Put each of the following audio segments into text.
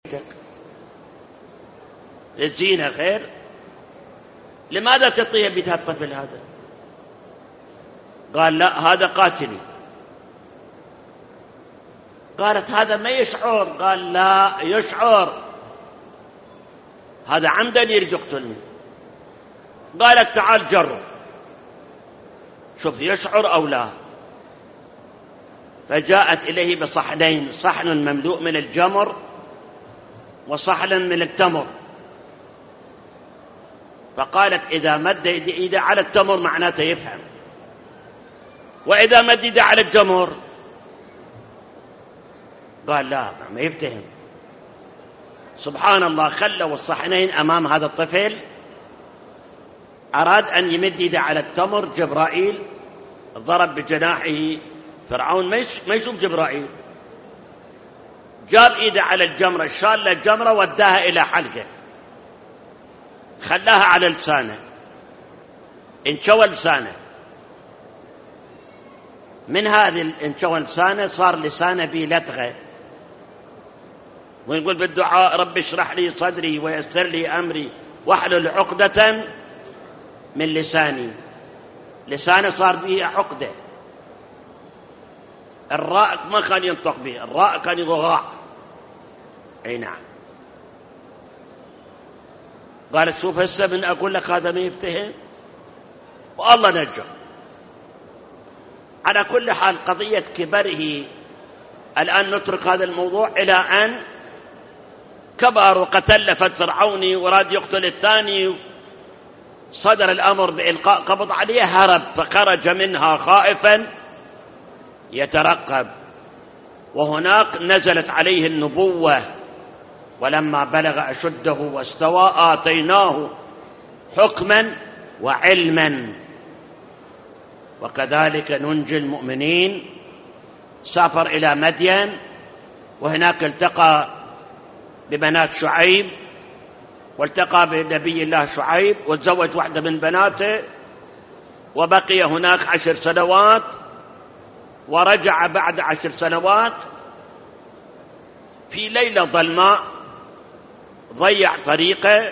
للزينة غير، لماذا تعطيه بيت الطفل هذا؟ قال لا هذا قاتلي. قالت هذا ما يشعر. قال لا يشعر، هذا عمدا يريد يقتلني. قالت تعال جرب شوف يشعر أو لا. فجاءت إليه بصحنين، صحن مملوء من الجمر وصحن من التمر. فقالت إذا مد إيده على التمر معناته يفهم، وإذا مد إيده على الجمر قال لا ما يفتهم. سبحان الله، خلوا الصحنين أمام هذا الطفل، أراد أن يمد إيده على التمر، جبرائيل ضرب بجناحه. فرعون ما يشوف جبرائيل، جاب إيده على الجمرة، شال الجمرة وداها إلى حلقه، خلاها على لسانه، انشوى لسانه. من هذه انشوى لسانه صار لسانه بي لتغة، ويقول بالدعاء رب اشرح لي صدري ويسر لي أمري واحلل عقدة من لساني. لسانه صار به عقدة، الراء ما كان ينطق به، الراء كان يضغع. اي نعم. قالت شوف هسه من أقول لك هذا ما يفتهم، والله نجى. على كل حال قضية كبره، الآن نترك هذا الموضوع إلى أن كبر وقتل فرعوني وراد يقتل الثاني، صدر الأمر بإلقاء قبض عليه، هرب فخرج منها خائفا يترقب. وهناك نزلت عليه النبوة، ولما بلغ أشده واستوى آتيناه حكما وعلما وكذلك ننجي المؤمنين. سافر إلى مدين، وهناك التقى ببنات شعيب، والتقى بنبي الله شعيب وتزوج واحدة من بناته، وبقي هناك 10 سنوات. ورجع بعد 10 سنوات في ليلة ظلماء، ضيع طريقه،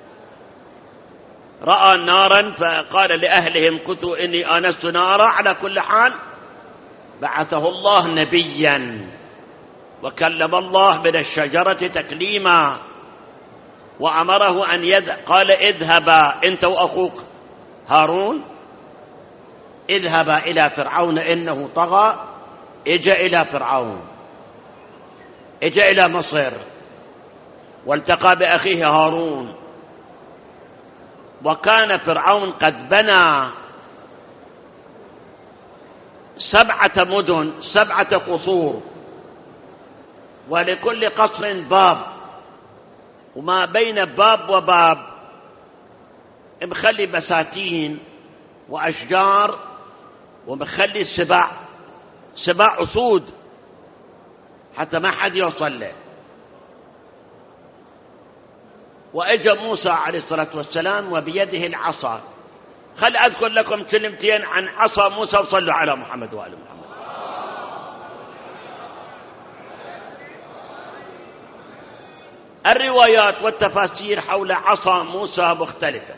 رأى نارا فقال لأهلهم كثوا إني آنست نارا. على كل حال بعثه الله نبيا، وكلم الله من الشجرة تكليما، وأمره أن قال اذهبا أنت وأخوك هارون، اذهبا إلى فرعون إنه طغى. اجى إلى فرعون، اجى إلى مصر، والتقى بأخيه هارون. وكان فرعون قد بنى 7 مدن، 7 قصور، ولكل قصر باب، وما بين باب وباب مخلي بساتين وأشجار، ومخلي سباع أسود حتى ما حد يوصل له. وإجا موسى عليه الصلاة والسلام وبيده العصا. خل أذكر لكم كلمتين عن عصا موسى، وصلوا على محمد وآل محمد. الروايات والتفاسير حول عصا موسى مختلفة.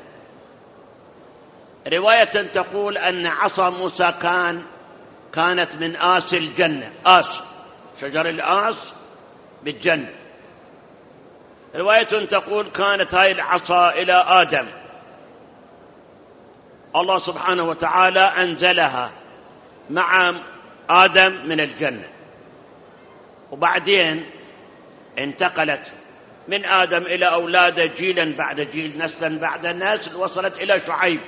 رواية تقول أن عصا موسى كانت من آس الجنة، آس شجر الآس بالجنة. رواية تقول كانت هاي العصا إلى آدم، الله سبحانه وتعالى أنزلها مع آدم من الجنة، وبعدين انتقلت من آدم إلى أولاده جيلا بعد جيل، نسلا بعد نسل، وصلت إلى شعيب.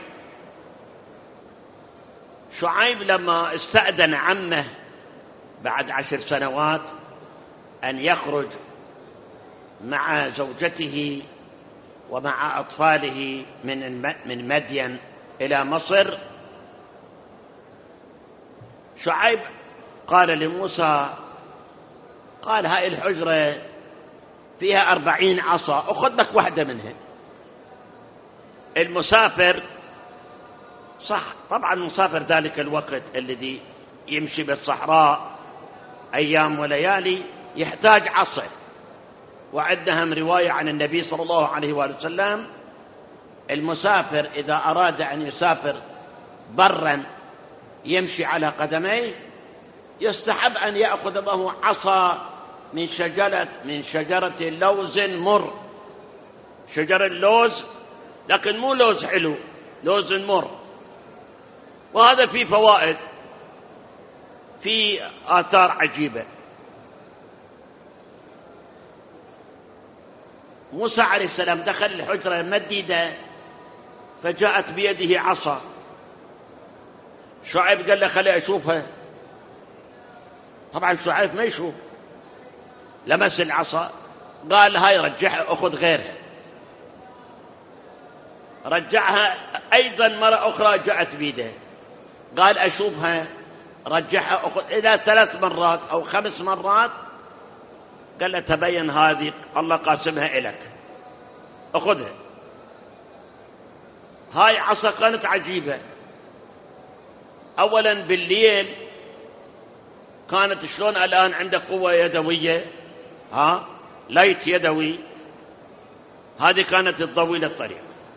شعيب لما استأذن عمه بعد 10 سنوات أن يخرج مع زوجته ومع أطفاله من مدين إلى مصر، شعيب قال لموسى، قال هاي الحجرة فيها 40 عصا، أخذ لك واحدة منها. المسافر صح طبعا، مسافر ذلك الوقت الذي يمشي بالصحراء أيام وليالي يحتاج عصا، وعندهم رواية عن النبي صلى الله عليه وآله وسلم: المسافر إذا أراد أن يسافر برا يمشي على قدميه يستحب أن يأخذ معه عصا من شجرة لوز مر، شجر اللوز، لكن مو لوز حلو، لوز مر. وهذا فيه فوائد، في آثار عجيبة. موسى عليه السلام دخل الحجرة مديدة فجاءت بيده عصا. شعيب قال له: خلي أشوفها. طبعا شعيب ما يشوف، لمس العصا قال: هاي رجعها، أخذ غيرها. رجعها أيضا مرة أخرى جاءت بيده، قال: أشوفها، رجعها، أخذ. إلى 3 مرات أو 5 مرات قال له: تبين هذه الله قاسمها إليك، أخذها. هاي عصا كانت عجيبة. أولا بالليل كانت شلون الآن عندك قوة يدوية، ليت يدوي، هذه كانت تضوي للطريق.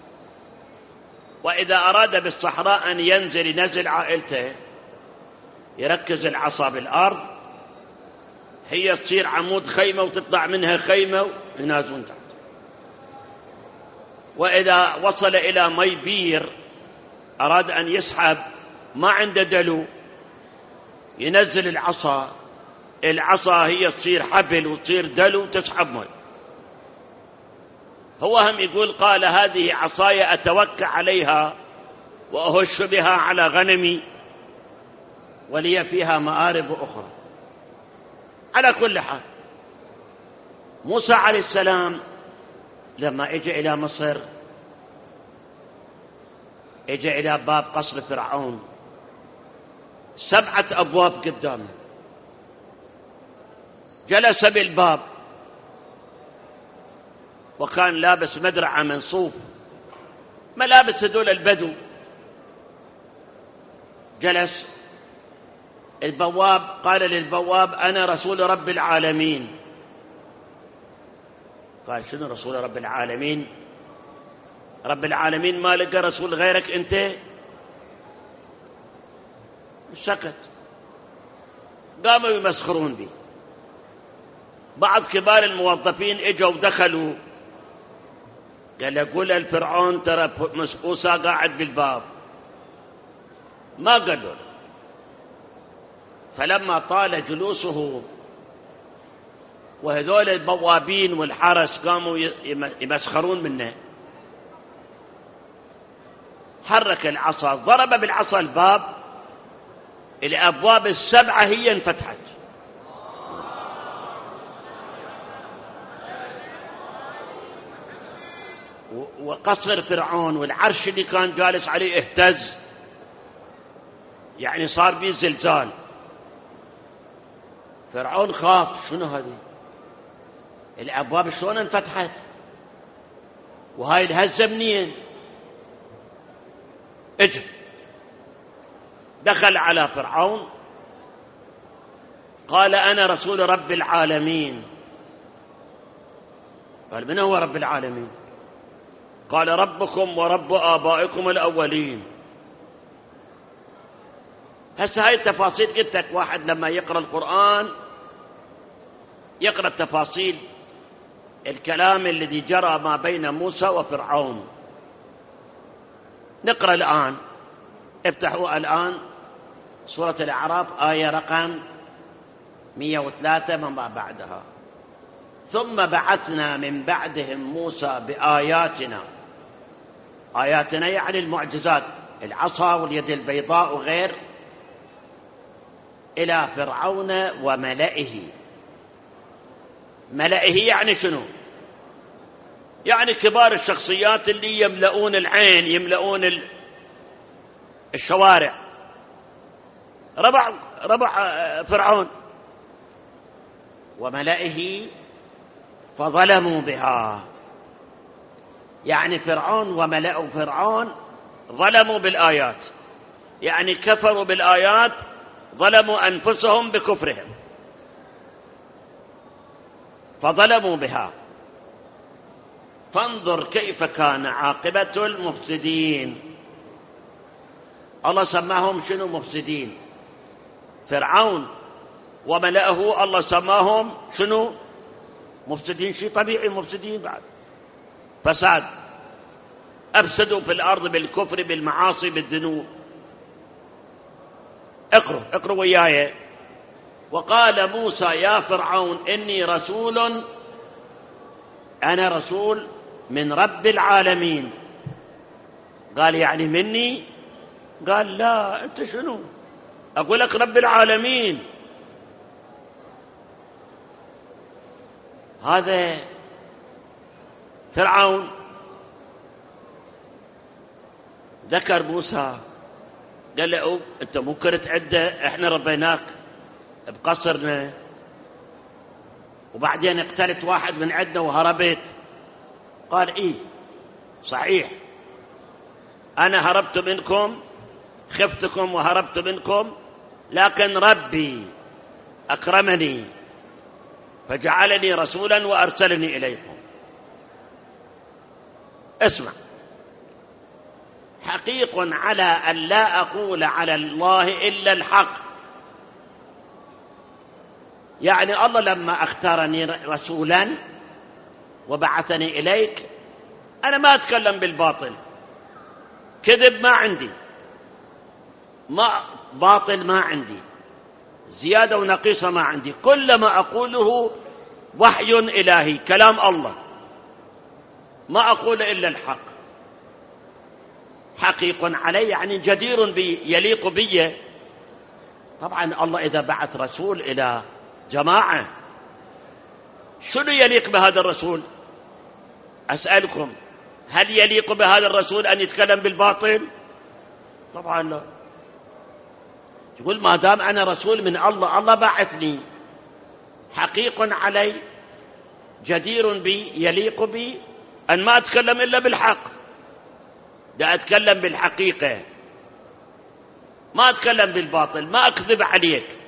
وإذا أراد بالصحراء أن ينزل عائلته يركز العصا بالأرض، هي تصير عمود خيمة وتطلع منها خيمة وينازلون تحت. وإذا وصل إلى مي بير أراد أن يسحب، ما عنده دلو، ينزل العصا، العصا هي تصير حبل وتصير دلو وتسحب مي. هو هم يقول: قال: هذه عصاي أتوكى عليها وأهش بها على غنمي ولي فيها مآرب أخرى. على كل حال، موسى عليه السلام لما اجى إلى مصر، اجى إلى باب قصر فرعون، 7 أبواب قدامه، جلس بالباب وكان لابس مدرعة من صوف، ملابس هذول البدو. جلس البواب، قال للبواب: أنا رسول رب العالمين. قال: شنو رسول رب العالمين؟ رب العالمين ما لقى رسول غيرك أنت؟ سكت. قاموا يمسخرون به. بعض كبار الموظفين اجوا ودخلوا، قال: قول الفرعون ترى موسى قاعد بالباب. ما قالوا. فلما طال جلوسه وهذول البوابين والحرس قاموا يمسخرون منه، حرك العصا، ضرب بالعصا الباب، الأبواب ال7 هي انفتحت. وقصر فرعون والعرش اللي كان جالس عليه اهتز، يعني صار به زلزال. فرعون خاف: شنو هذه؟ الأبواب شلون انفتحت؟ وهاي الهزة منين؟ اجى دخل على فرعون، قال: أنا رسول رب العالمين. قال: من هو رب العالمين؟ قال: ربكم ورب آبائكم الأولين. هسه هاي التفاصيل قلت لك، واحد لما يقرأ القرآن يقرأ التفاصيل، الكلام الذي جرى ما بين موسى وفرعون. نقرأ الآن، افتحوا الآن سورة الأعراف آية رقم 103 من بعدها: ثم بعثنا من بعدهم موسى بآياتنا. آياتنا يعني المعجزات، العصا واليد البيضاء وغير، إلى فرعون وملئه. ملئه يعني شنو؟ يعني كبار الشخصيات اللي يملؤون العين، يملؤون الشوارع، ربع فرعون وملئه فظلموا بها. يعني فرعون وملأ فرعون ظلموا بالآيات، يعني كفروا بالآيات، ظلموا أنفسهم بكفرهم فظلموا بها. فانظر كيف كان عاقبة المفسدين. الله سماهم شنو؟ مفسدين. فرعون وملأه الله سماهم شنو؟ مفسدين. شيء طبيعي، مفسدين بعد فساد، أفسدوا في الأرض بالكفر بالمعاصي بالذنوب. اقروا وياي. وقال موسى يا فرعون إني رسول، أنا رسول من رب العالمين. قال يعني مني؟ قال لا، أنت شنو؟ أقول لك رب العالمين. هذا فرعون ذكر موسى، قال له أنت ممكن تعده، إحنا ربيناك بقصرنا وبعدين اقتلت واحد من عندنا وهربت. قال إيه صحيح، أنا هربت منكم، خفتكم وهربت منكم، لكن ربي أكرمني فجعلني رسولا وأرسلني إليكم. اسمع، حقيق على أن لا أقول على الله إلا الحق. يعني الله لما اختارني رسولا وبعثني إليك، أنا ما أتكلم بالباطل، كذب ما عندي، ما باطل ما عندي، زيادة ونقيصة ما عندي، كل ما أقوله وحي إلهي، كلام الله، ما أقول إلا الحق. حقيق علي يعني جدير بي، يليق بي. طبعا الله إذا بعث رسول إلى جماعة، شنو يليق بهذا الرسول؟ أسألكم، هل يليق بهذا الرسول أن يتكلم بالباطل؟ طبعا لا. يقول ما دام أنا رسول من الله، الله بعثني، حقيق علي، جدير بي، يليق بي أن ما أتكلم إلا بالحق، دا أتكلم بالحقيقة، ما أتكلم بالباطل، ما أكذب عليك.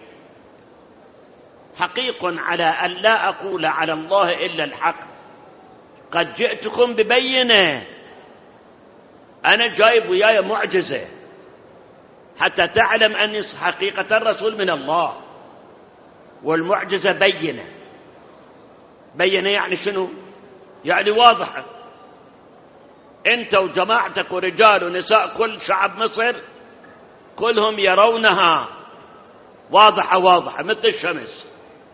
حقيق على أن لا أقول على الله إلا الحق، قد جئتكم ببينة، أنا جايب وياي معجزة حتى تعلم أني حقيقة الرسول من الله، والمعجزة بينة. بينة يعني شنو؟ يعني واضحة. أنت وجماعتك ورجال ونساء كل شعب مصر كلهم يرونها واضحة واضحة مثل الشمس.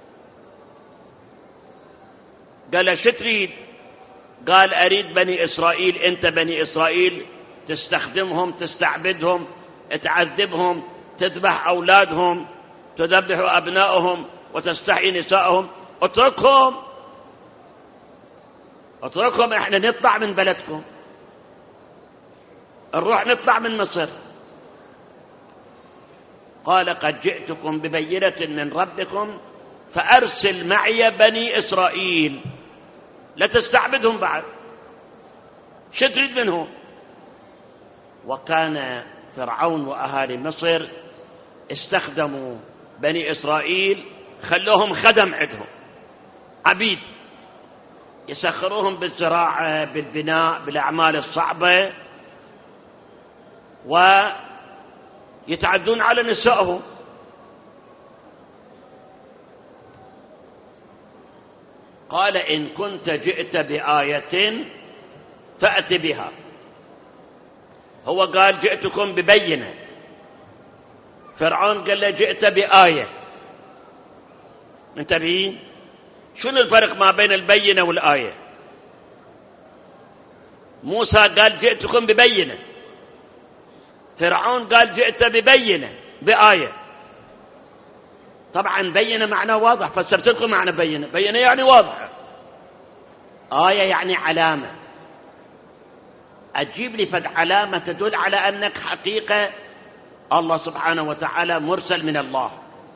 قال شو تريد؟ قال أريد بني إسرائيل، أنت بني إسرائيل تستخدمهم، تستعبدهم، تعذبهم، تذبح أولادهم، تذبح أبنائهم وتستحيي نسائهم. اتركهم، احنا نطلع من بلدكم، نروح نطلع من مصر. قال قد جئتكم ببينة من ربكم فأرسل معي بني إسرائيل، لا تستعبدهم بعد، شو تريد منهم؟ وكان فرعون وأهالي مصر استخدموا بني إسرائيل، خلوهم خدم عندهم، عبيد، يسخروهم بالزراعة، بالبناء، بالأعمال الصعبة، ويتعدون على نسائهم. قال إن كنت جئت بآية فأت بها. هو قال جئتكم ببينة، فرعون قال له جئت بآية. منتبهين؟ شنو الفرق ما بين البينة والآية؟ موسى قال جئتكم ببينة، فرعون قال جئت ببينة، بآية. طبعا بينة معناه واضح، فسرت لكم معنى بينة. بينة يعني واضحة، آية يعني علامة. أجيب لي فد علامة تدل على أنك حقيقة الله سبحانه وتعالى مرسل من الله.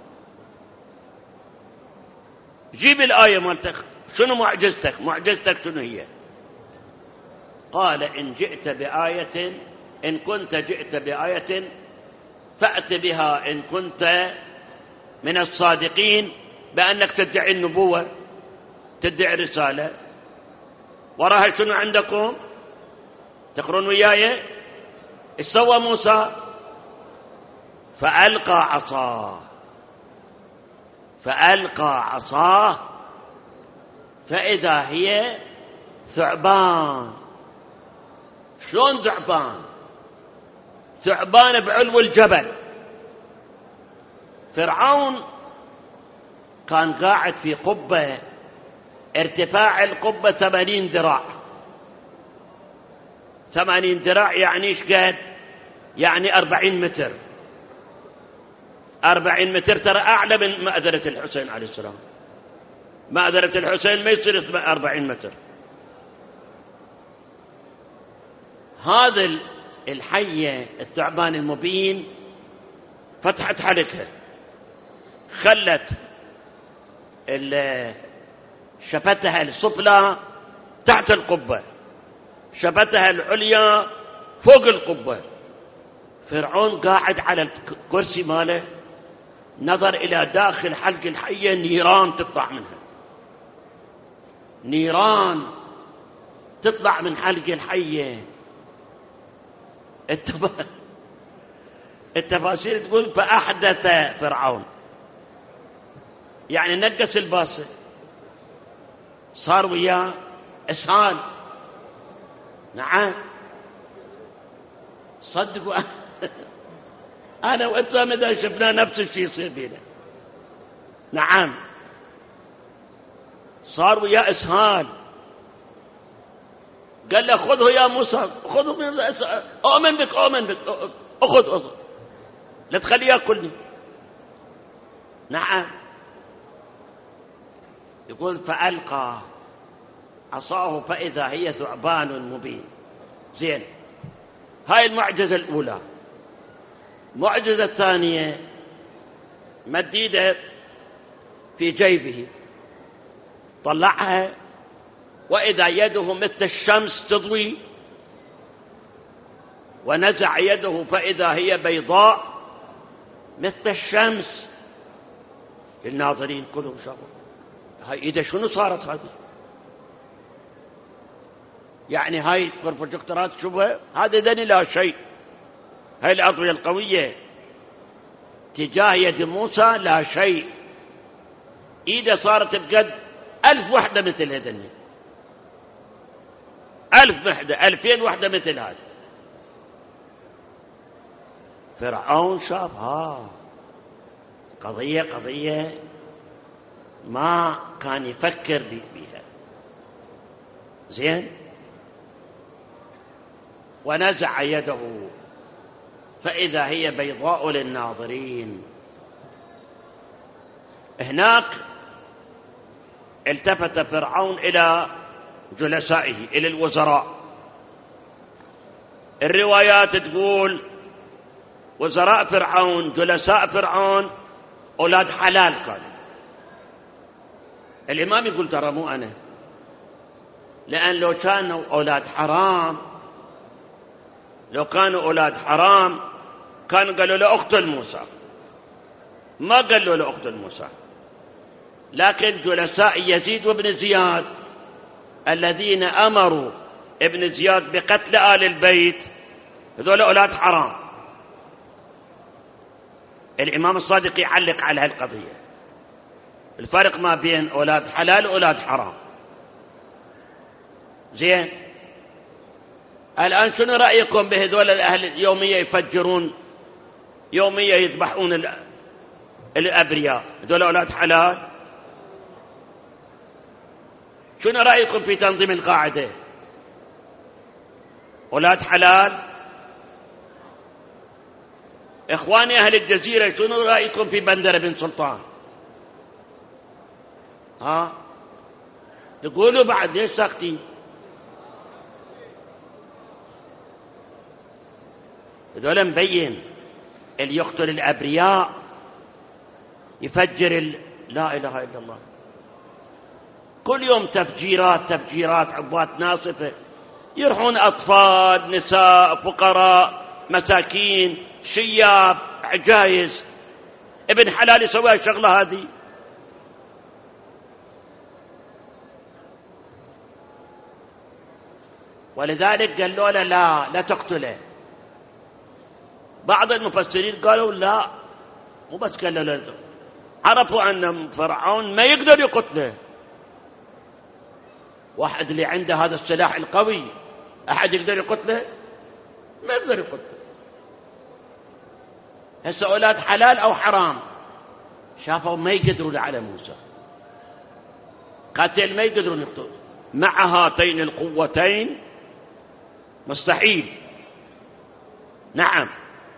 جيب الآية مالتك، شنو معجزتك؟ معجزتك شنو هي؟ قال إن جئت بآية، إن كنت جئت بآية فأت بها إن كنت من الصادقين، بأنك تدعي النبوة، تدعي الرسالة. وراها شنو عندكم؟ تقرون وياي؟ ايش سوى موسى؟ فألقى عصاه فإذا هي ثعبان. شلون ثعبان؟ ثعبان بعلو الجبل. فرعون كان قاعد في قبة ارتفاع القبة 80 ذراع. 80 ذراع يعني ايش قد؟ يعني 40 متر. 40 متر ترى أعلى من مأذرة الحسين عليه السلام. مأذرة الحسين ما يصير 40 متر. هذا الحية الثعبان المبين فتحت حلقها، خلت شفتها السفلى تحت القبة، شفتها العليا فوق القبة. فرعون قاعد على الكرسي ماله، نظر إلى داخل حلق الحية، نيران تطلع منها، نيران تطلع من حلق الحية. التفاسير تقول فأحدث فرعون، يعني نقص الباسة، صار وياه إسهال. نعم صدقوا. أنا وأنتم إذا شفنا نفس الشيء يصير بينا. نعم صار وياه إسهال. قال له خذه يا موسى، خذه من أؤمن بك، أؤمن بك، أخذ لا تخليه يأكلني. نعم يقول فألقى عصاه فإذا هي ثعبان مبين. زين، هاي المعجزة الأولى. المعجزة الثانية مديدة في جيبه، طلعها وإذا يده مثل الشمس تضوي، ونزع يده فإذا هي بيضاء مثل الشمس. للناظرين كلهم شافوا هاي إذا شنو صارت هذه؟ يعني هاي البروجكتورات شوفها، هذا دني لا شيء. هاي الأضوية القوية تجاه يد موسى لا شيء. إذا صارت بقد 1000 وحدة مثل هذني، 1000 وحدة، 2000 وحدة مثل هذا. فرعون شاف قضية ما كان يفكر بها. زين، ونزع يده فإذا هي بيضاء للناظرين. هناك التفت فرعون إلى جلسائه، إلى الوزراء. الروايات تقول وزراء فرعون، جلساء فرعون أولاد حلال كانوا. الإمام يقول ترى مو أنا، لأن لو كانوا أولاد حرام، لو كانوا أولاد حرام كانوا قالوا له اقتل موسى، ما قالوا له اقتل موسى. لكن جلساء يزيد وابن زياد الذين أمروا ابن زياد بقتل آل البيت، هذول أولاد حرام. الإمام الصادق يعلق على هالقضية، الفرق ما بين أولاد حلال وأولاد حرام. زين، الآن شنو رأيكم بهذول الأهل يومية يفجرون، يومية يذبحون الأبرياء؟ هذول أولاد حلال؟ شنو رأيكم في تنظيم القاعدة؟ أولاد حلال؟ إخواني أهل الجزيرة شنو رأيكم في بندر بن سلطان؟ يقولوا بعد ليش ساكتين؟ هذول مبين اللي يقتل الأبرياء يفجر لا إله إلا الله. كل يوم تفجيرات عبوات ناصفة، يروحون أطفال، نساء، فقراء، مساكين، شياب، عجايز. ابن حلال يسوي الشغلة هذه؟ ولذلك قالوا له لا تقتله. بعض المفسرين قالوا لا، مو بس قالوا له، عرفوا أن فرعون ما يقدر يقتله. واحد اللي عنده هذا السلاح القوي أحد يقدر يقتله؟ ما يقدر يقتله. هسه أولاد حلال أو حرام، شافوا ما يقدرون على موسى، قتل ما يقدرون يقتلون. مع هاتين القوتين مستحيل. نعم.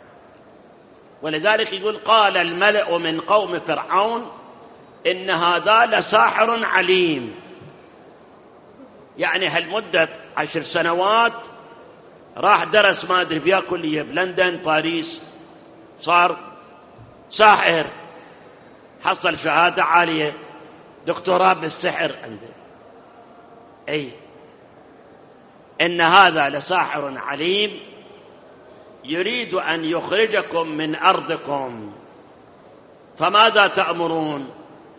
ولذلك يقول قال الملأ من قوم فرعون إن هذا لساحر عليم. يعني هالمدة 10 سنوات راح درس ما أدري فيها كلية بلندن باريس، صار ساحر، حصل شهادة عالية، دكتوراه بالسحر عنده. أي إن هذا لساحر عليم يريد أن يخرجكم من أرضكم فماذا تأمرون؟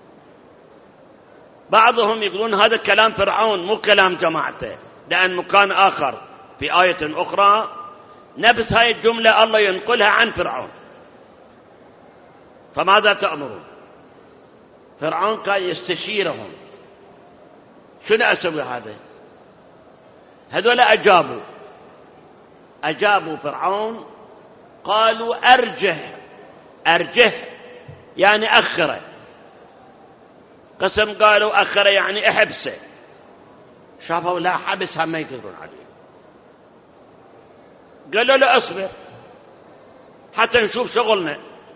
بعضهم يقولون هذا كلام فرعون مو كلام جماعته، لأن مكان آخر في آية أخرى نفس هاي الجملة الله ينقلها عن فرعون. فماذا تأمرون؟ فرعون كان يستشيرهم، شنو أسوي هذا؟ هذول أجابوا فرعون قالوا أرجه يعني أخره. قسم قالوا أخره يعني احبسه. شافوا لا حبس هم ما يقدرون عليه، قالوا له اصبر حتى نشوف شغلنا.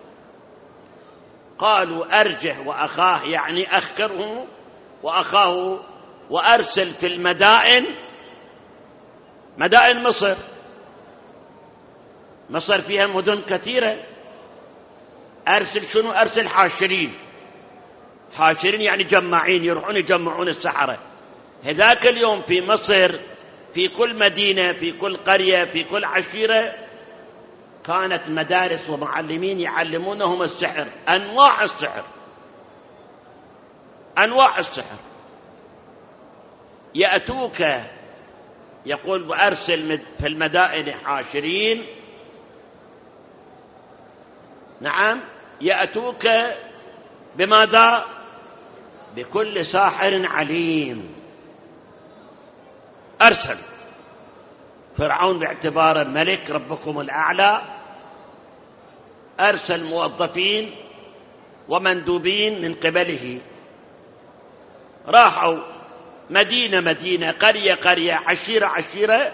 قالوا أرجه وأخاه يعني أخره وأخاه، وأرسل في مدائن مصر فيها مدن كثيرة. أرسل شنو؟ أرسل حاشرين يعني جماعين يروحون يجمعون السحرة. هذاك اليوم في مصر في كل مدينة في كل قرية في كل عشيرة كانت مدارس ومعلمين يعلمونهم السحر، أنواع السحر. يأتوك، يقول وأرسل في المدائن حاشرين، نعم، يأتوك بماذا؟ بكل ساحر عليم. أرسل فرعون باعتباره ملك ربكم الأعلى، أرسل موظفين ومندوبين من قبله، راحوا مدينة قرية عشيرة،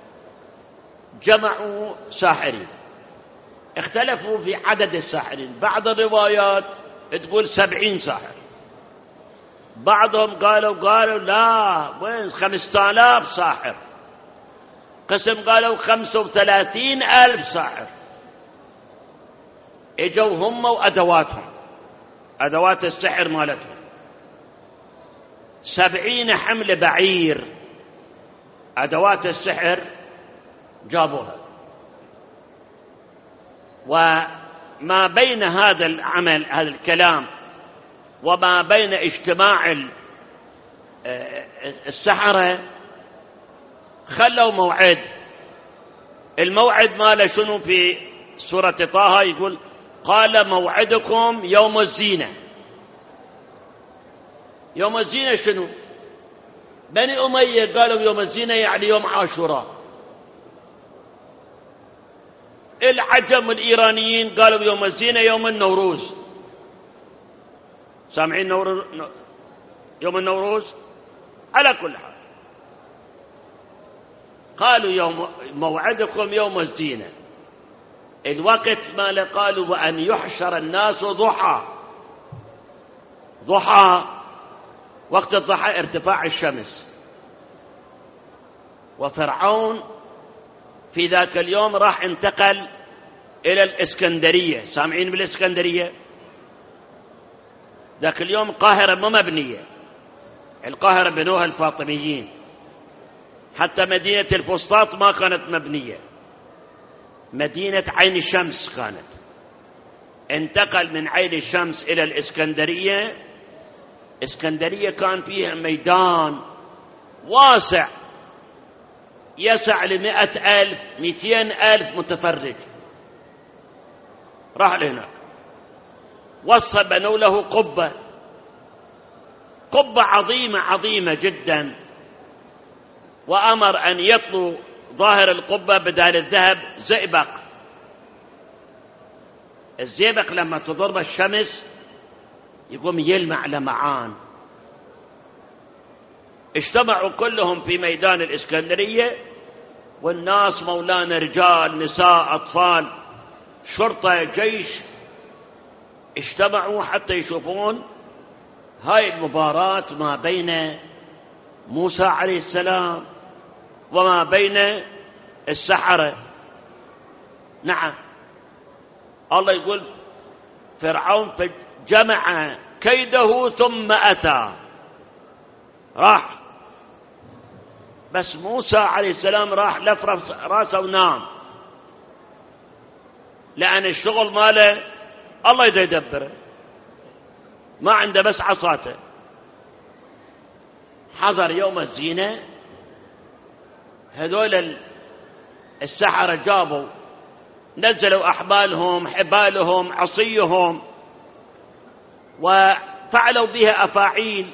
جمعوا ساحرين. اختلفوا في عدد الساحرين، بعض الروايات تقول 70 ساحر، بعضهم قالوا لا وين 5000 ساحر، قسم قالوا 35,000 ساحر. اجوا هم وأدواتهم، أدوات السحر مالتهم، 70 حمل بعير، أدوات السحر جابوها. وما بين هذا العمل، هذا الكلام، وما بين اجتماع السحرة خلوا موعد. الموعد ماله شنو؟ في سورة طه يقول قال موعدكم يوم الزينة. يوم الزينة شنو؟ بني أمية قالوا يوم الزينة يعني يوم عاشوراء. العجم الإيرانيين قالوا يوم الزينة يوم النوروز. سامعين يوم النوروز؟ على كل حال قالوا يوم موعدكم يوم الزينة. الوقت ما قالوا وأن يحشر الناس ضحى، وقت الضحى ارتفاع الشمس. وفرعون في ذاك اليوم راح انتقل إلى الإسكندرية. سامعين بالإسكندرية؟ ذاك اليوم القاهرة ما مبنية، القاهرة بنوها الفاطميين، حتى مدينة الفسطاط ما كانت مبنية، مدينة عين الشمس كانت. انتقل من عين الشمس إلى الإسكندرية. إسكندرية كان فيها ميدان واسع يسع ل100,000 200,000 متفرج. راح لهناك، وصى بنوا له قبة عظيمة عظيمة جدا، وأمر أن يطلوا ظاهر القبة بدال الذهب زئبق. الزئبق لما تضرب الشمس يقوم يلمع لمعان. اجتمعوا كلهم في ميدان الإسكندرية، والناس مولانا رجال نساء أطفال شرطة جيش اجتمعوا حتى يشوفون هاي المباراة ما بين موسى عليه السلام وما بين السحرة. نعم، الله يقول فرعون جمع كيده ثم أتى، راح، بس موسى عليه السلام راح لف راسه ونام، لأن الشغل ماله الله يدبره، ما عنده بس عصاته. حضر يوم الزينة، هذول السحرة جابوا نزلوا أحبالهم حبالهم عصيهم وفعلوا بها أفاعيل.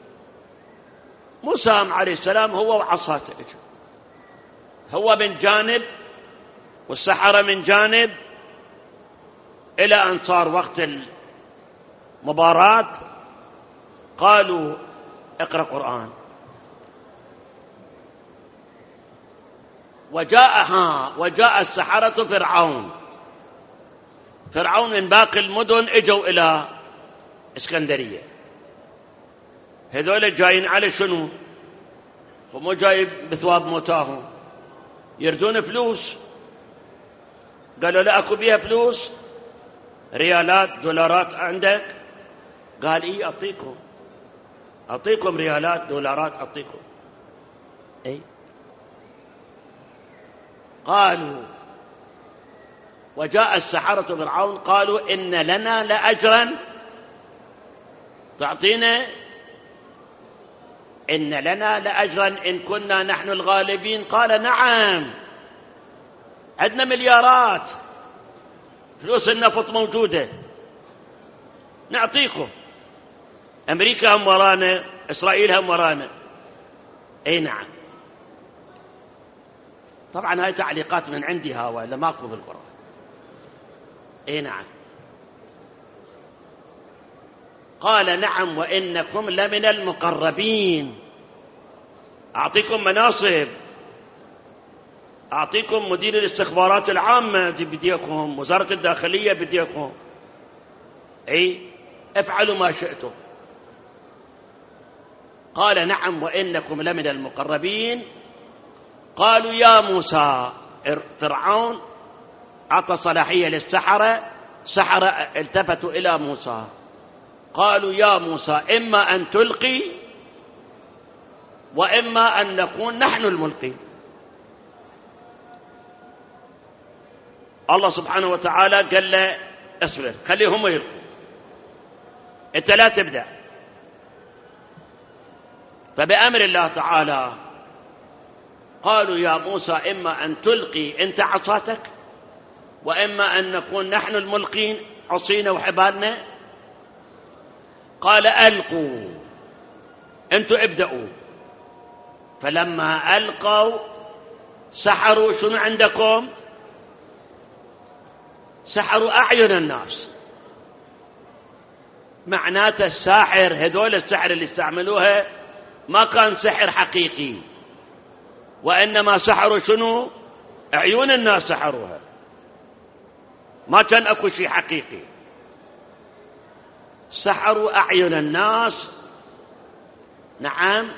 موسى عليه السلام هو وعصاته، هو من جانب والسحرة من جانب، إلى أن صار وقت المباراة قالوا اقرأ قرآن. وجاء السحرة فرعون من باقي المدن اجوا إلى اسكندرية. هذول جايين على شنو؟ هم جايب بثواب موتاهم، يردون فلوس. قالوا لا اكو بيها فلوس، ريالات دولارات عندك؟ قال اي اعطيكم ريالات دولارات اعطيكم. اي قالوا وجاء السحرة فرعون قالوا إن لنا لأجرا تعطينا، إن لنا لأجرا إن كنا نحن الغالبين. قال نعم، عندنا مليارات، فلوس النفط موجودة، نعطيكم. أمريكا هم ورانا، إسرائيل هم ورانا. أي نعم. طبعا هاي تعليقات من عندي هاوى، ولا ماكو بالقرآن. اي نعم. قال نعم وإنكم لمن المقربين، أعطيكم مناصب، أعطيكم مدير الاستخبارات العامة بديكم، وزارة الداخلية بديكم، أي افعلوا ما شئتم. قال نعم وإنكم لمن المقربين. قالوا يا موسى، فرعون أعطى صلاحية للسحرة، سحرة التفتوا إلى موسى قالوا يا موسى إما أن تلقي وإما أن نكون نحن الملقي. الله سبحانه وتعالى قال له اصبر، خليهم يلقوا، انت لا تبدأ. فبأمر الله تعالى قالوا يا موسى إما أن تلقي أنت عصاتك وإما أن نكون نحن الملقين عصينا وحبالنا. قال ألقوا، أنتوا ابدأوا. فلما ألقوا سحروا شنو عندكم؟ سحروا أعين الناس. معناته الساحر، هذول السحر اللي استعملوها ما كان سحر حقيقي، وإنما سحروا شنو؟ عيون الناس سحروها، ما كان أكو شيء حقيقي. سحروا أعين الناس، نعم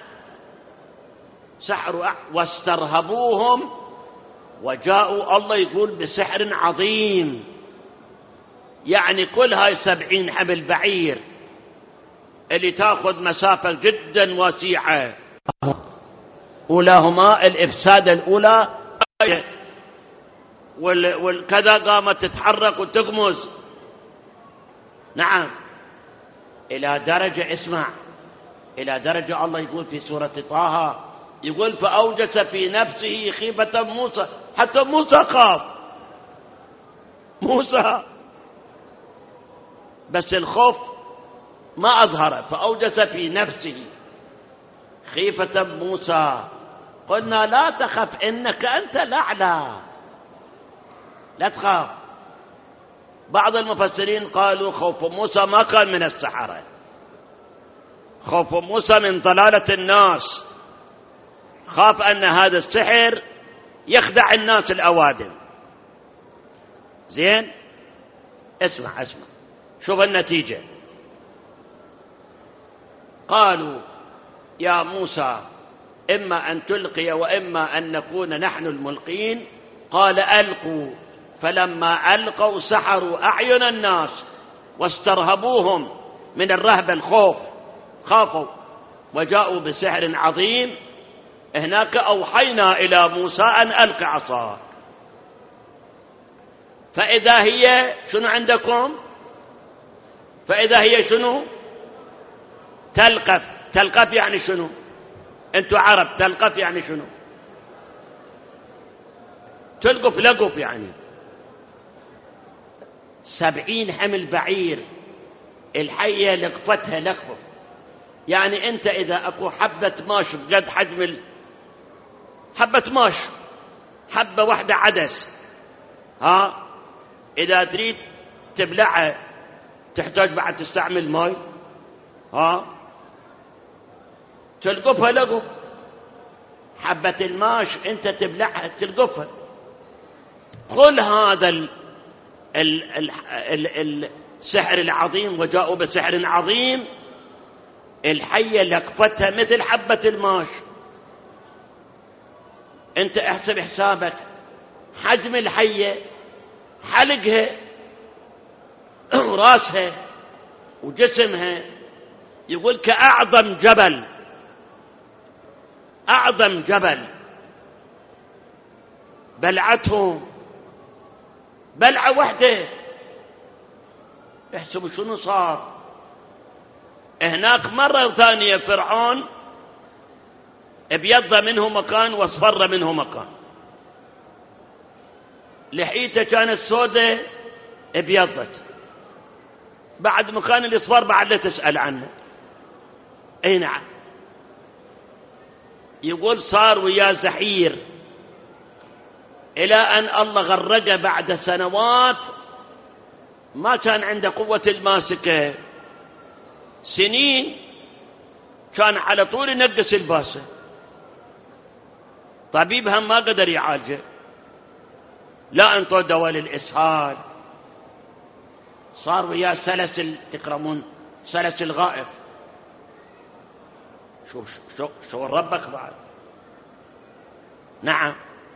سحروا واسترهبوهم، وجاءوا الله يقول بسحر عظيم. يعني كل هاي 70 حمل بعير اللي تأخذ مسافة جدا واسعة، أولاهما الإفسادة الأولى والكذا قامت تتحرك وتغمز. نعم، إلى درجة اسمع، إلى درجة الله يقول في سورة طه يقول فأوجس في نفسه خيفة موسى، حتى موسى خاف، موسى بس الخوف ما أظهره، فأوجس في نفسه خيفة موسى. قلنا لا تخف إنك أنت الأعلى، لا تخاف. بعض المفسرين قالوا خوف موسى ما كان من السحرة، خوف موسى من ضلالة الناس، خاف أن هذا السحر يخدع الناس الأوادم. زين، اسمع شوف النتيجة. قالوا يا موسى إما أن تلقي وإما أن نكون نحن الملقين. قال ألقوا، فلما ألقوا سحروا أعين الناس واسترهبوهم من الرهبة، الخوف، خافوا وجاءوا بسحر عظيم. هناك أوحينا إلى موسى أن ألق عصاك، فإذا هي شنو عندكم؟ فإذا هي شنو؟ تلقف. تلقف يعني شنو؟ أنتوا عرب، تلقف يعني شنو؟ تلقف، لقف يعني 70 حمل بعير، الحية لقفتها لقفة. يعني أنت إذا أكو حبة ماش بقد حجم حبة ماش، حبة واحدة عدس، إذا تريد تبلعها تحتاج بعد تستعمل ماء، تلقفها لقف. حبة الماش أنت تبلعها تلقفها. قل هذا السحر العظيم، وجاءوا بسحر عظيم، الحية لقفتها مثل حبة الماش. أنت احسب حسابك حجم الحية، حلقها وراسها وجسمها، يقول كأعظم جبل، أعظم جبل. بلعته بلعة واحدة، احسبوا شنو صار هناك. مرة ثانية فرعون ابيض منه مكان واصفر منه مكان، لحيته كانت سودة ابيضت، بعد مكان الاصفر بعد لا تسأل عنه. اي نعم. يقول صار ويا زحير إلى أن الله غرقه بعد سنوات، ما كان عنده قوة الماسكة، سنين كان على طول ينقص الباسة، طبيبها ما قدر يعالجه، لا انطوا دواء للإسهال، صار وياه سلسل، تكرمون سلسل غائب. شو ربك بعد. نعم.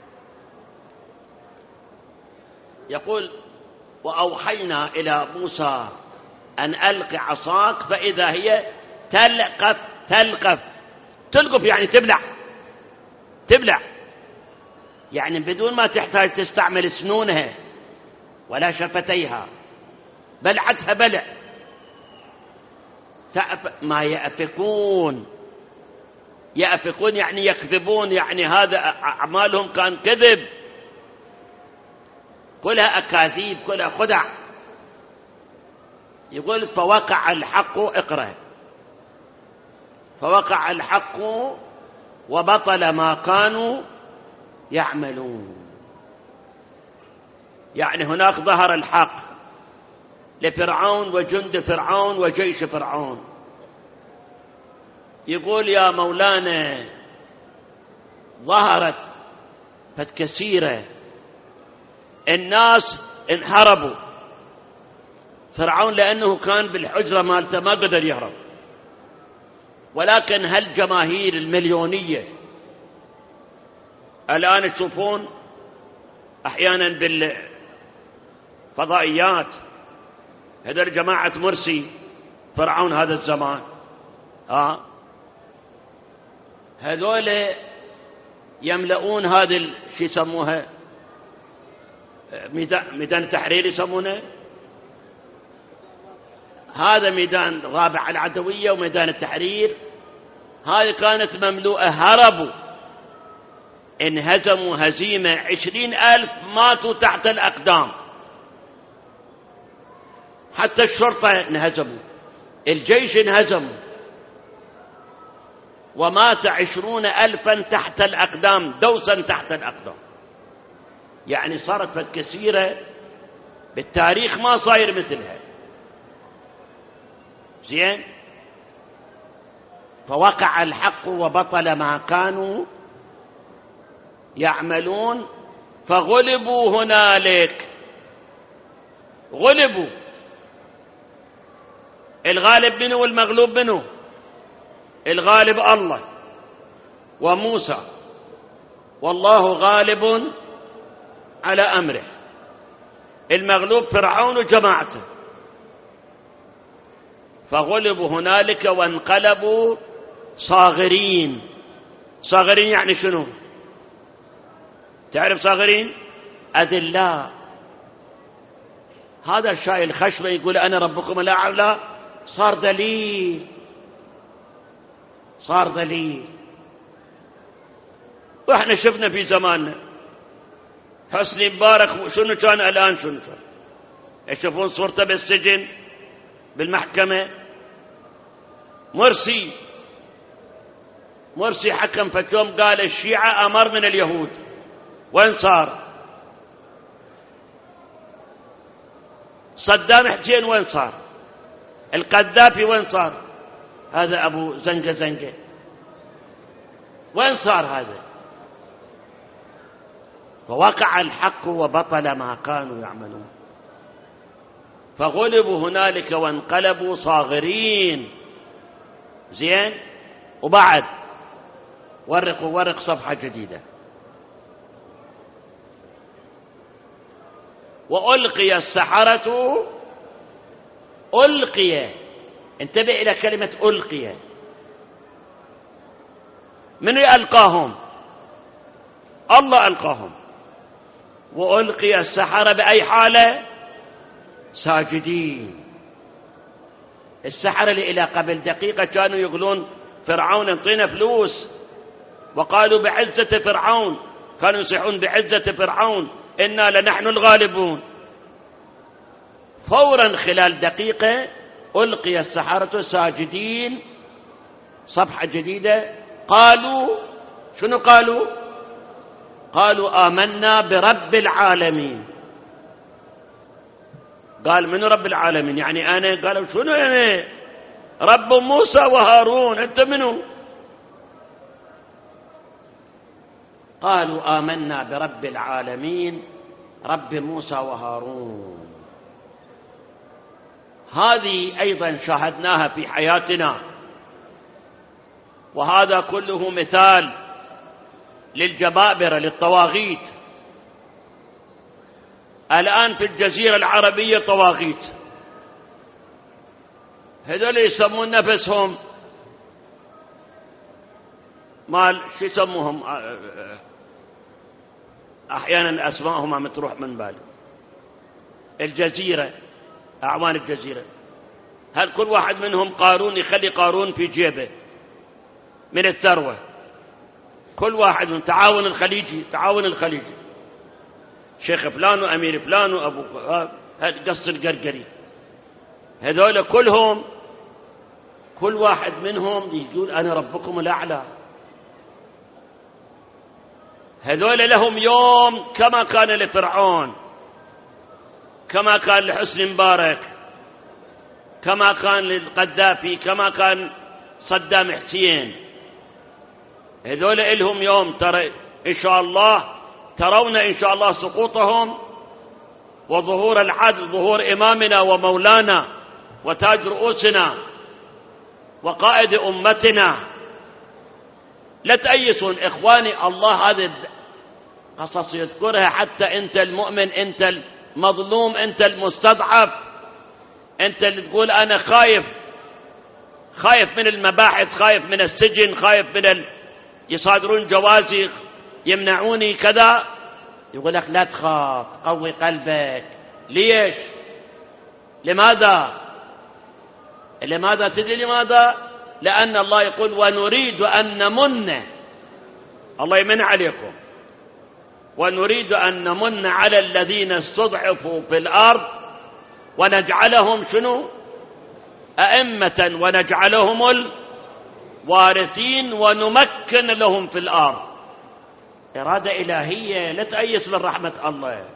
يقول وأوحينا إلى موسى أن ألق عصاك فإذا هي تلقف. تلقف يعني تبلع يعني بدون ما تحتاج تستعمل سنونها ولا شفتيها، بلعتها بلع. ما يأفكون يعني يكذبون، يعني هذا أعمالهم كان كذب، كلها أكاذيب، كلها خدع. يقول فوقع الحق، اقرأ، فوقع الحق وبطل ما كانوا يعملون. يعني هناك ظهر الحق لفرعون وجند فرعون وجيش فرعون. يقول يا مولانا ظهرت فتكسيرة، الناس انحربوا، فرعون لأنه كان بالحجرة مالته ما قدر يهرب، ولكن هالجماهير المليونية الآن تشوفون أحيانا بالفضائيات هذول جماعة مرسي، فرعون هذا الزمان، هذول يملؤون هذا شو يسموها، ميدان التحرير يسمونه، هذا ميدان رابع العدوية وميدان التحرير، هذه كانت مملوءة، هربوا انهزموا هزيمة، 20,000 ماتوا تحت الأقدام، حتى الشرطة انهزموا، الجيش انهزموا، ومات 20,000 تحت الأقدام، دوسا تحت الأقدام. يعني صارت كثيرة بالتاريخ ما صاير مثلها. زين، فوقع الحق وبطل ما كانوا يعملون فغلبوا هنالك. غلبوا. الغالب منه والمغلوب منه؟ الغالب الله وموسى، والله غالب على أمره. المغلوب فرعون وجماعته. فغلبوا هنالك وانقلبوا صاغرين. صاغرين يعني شنو؟ تعرف صاغرين؟ أذلاء. هذا الشايل خشبة يقول أنا ربكم الأعلى صار ذليل، صار ذليل. واحنا شفنا في زماننا حسني مبارك شنو كان، الآن شنو كان؟ يشوفون صورته بالسجن بالمحكمة. مرسي حكم فتوم قال الشيعة أمر من اليهود. وين صار؟ صدام حسين وين صار؟ القذافي وين صار؟ هذا أبو زنقة وين صار هذا؟ فوقع الحق وبطل ما كانوا يعملون فغلبوا هنالك وانقلبوا صاغرين. زين، وبعد ورق صفحة جديدة. وألقي السحرة. ألقي، انتبه إلى كلمة ألقي. من ألقاهم؟ الله ألقاهم. وألقي السحرة بأي حالة؟ ساجدين. السحرة اللي إلى قبل دقيقة كانوا يقولون فرعون انطينا فلوس، وقالوا بعزة فرعون، كانوا يصيحون بعزة فرعون إنا لنحن الغالبون. فورا خلال دقيقة ألقي السحرة ساجدين. صفحة جديدة. قالوا شنو قالوا؟ قالوا آمنا برب العالمين. قال من رب العالمين؟ يعني أنا. قالوا شنو يعني؟ رب موسى وهارون. أنت منو؟ قالوا آمنا برب العالمين رب موسى وهارون. هذه أيضا شاهدناها في حياتنا، وهذا كله مثال للجبابرة للطواغيت. الآن في الجزيرة العربية طواغيت، هذول يسمون نفسهم مال شو يسموهم، أحيانا أسماءهم عم تروح من بالي. الجزيرة، أعوان الجزيرة، هل كل واحد منهم قارون يخلي قارون في جيبه من الثروة؟ كل واحد من تعاون الخليجي، شيخ فلان وأمير فلان وأبو قص القرقري، هذول كلهم كل واحد منهم يقول أنا ربكم الأعلى. هذول لهم يوم كما كان لفرعون، كما كان لحسني مبارك، كما كان للقذافي، كما كان صدام حسين. هذول لهم يوم، ترى إن شاء الله ترون إن شاء الله سقوطهم وظهور العدل، ظهور إمامنا ومولانا وتاج رؤوسنا وقائد أمتنا. لا تأيسون إخواني، الله هذه قصص يذكرها حتى أنت المؤمن، أنت المظلوم، أنت المستضعف، أنت اللي تقول أنا خايف من المباحث، خايف من السجن، خايف من يصادرون جوازي يمنعوني كذا، يقول لك لا تخاف، قوي قلبك. ليش؟ لماذا تدري لماذا؟ لأن الله يقول ونريد أن نمن، الله يمن عليكم، ونريد أن نمن على الذين استضعفوا في الأرض ونجعلهم شنو؟ أئمة، ونجعلهم الوارثين، ونمكن لهم في الأرض. إرادة إلهية، لا تأيس من رحمة الله.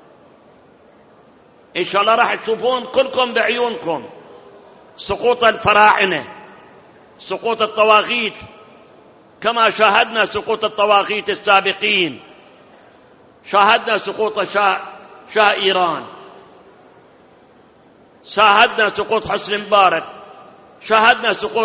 إن شاء الله راح تشوفون كلكم بعيونكم سقوط الفراعنة، سقوط الطواغيت، كما شاهدنا سقوط الطواغيت السابقين. شاهدنا سقوط شاه إيران، شاهدنا سقوط حسني مبارك، شاهدنا سقوط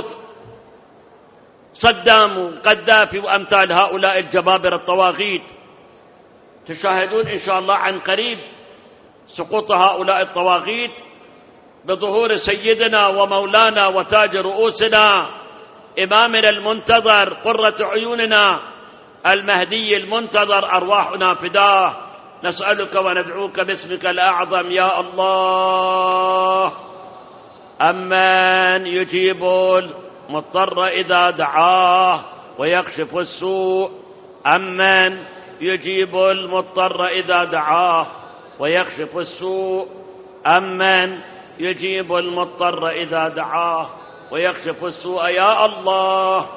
صدام وقذافي وأمثال هؤلاء الجبابرة الطواغيت. تشاهدون إن شاء الله عن قريب سقوط هؤلاء الطواغيت بظهور سيدنا ومولانا وتاج رؤوسنا إمامنا المنتظر، قرة عيوننا، المهدي المنتظر، أرواحنا فداه. نسألك وندعوك باسمك الأعظم يا الله. أمن يجيب المضطر إذا دعاه ويكشف السوء، أمن يجيب المضطر إذا دعاه ويكشف السوء، أمن يجيب المضطر إذا دعاه ويكشف السوء. يا الله،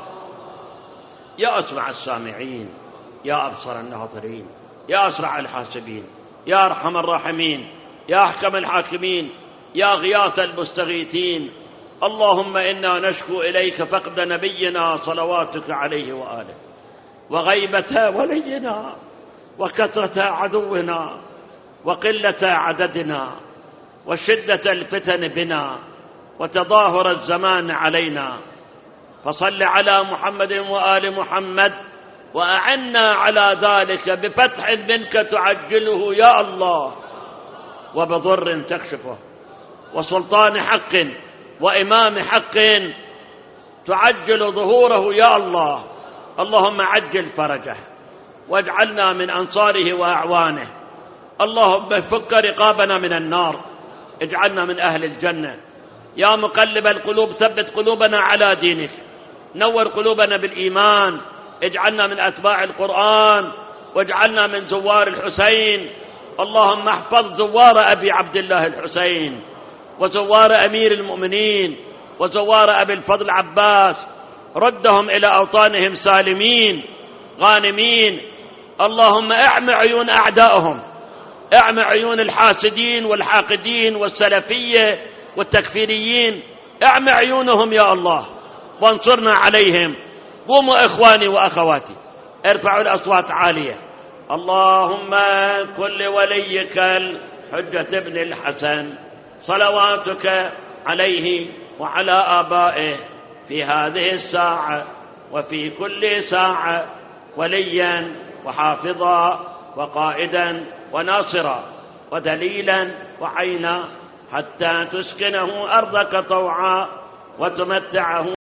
يا أسمع السامعين، يا أبصر الناظرين، يا أسرع الحاسبين، يا أرحم الراحمين، يا أحكم الحاكمين، يا غياث المستغيثين. اللهم إنا نشكو إليك فقد نبينا صلواتك عليه وآله، وغيبة ولينا، وكثرة عدونا، وقلة عددنا، وشدة الفتن بنا، وتظاهر الزمان علينا. فصل على محمد وآل محمد، وأعنا على ذلك بفتح منك تعجله يا الله، وبضر تكشفه، وسلطان حق وإمام حق تعجل ظهوره يا الله. اللهم عجل فرجه، واجعلنا من أنصاره وأعوانه. اللهم فك رقابنا من النار، اجعلنا من أهل الجنة. يا مقلب القلوب ثبت قلوبنا على دينك، نور قلوبنا بالإيمان، اجعلنا من أتباع القرآن، واجعلنا من زوار الحسين. اللهم احفظ زوار أبي عبد الله الحسين، وزوار أمير المؤمنين، وزوار أبي الفضل عباس، ردهم إلى أوطانهم سالمين غانمين. اللهم اعم عيون أعدائهم، اعم عيون الحاسدين والحاقدين والسلفية والتكفيريين، اعم عيونهم يا الله، وانصرنا عليهم. قوموا إخواني وأخواتي، ارفعوا الأصوات عالية. اللهم كن لوليك الحجة ابن الحسن صلواتك عليه وعلى آبائه في هذه الساعة وفي كل ساعة وليا وحافظا وقائدا وناصرا ودليلا وعينا، حتى تسكنه أرضك طوعا وتمتعه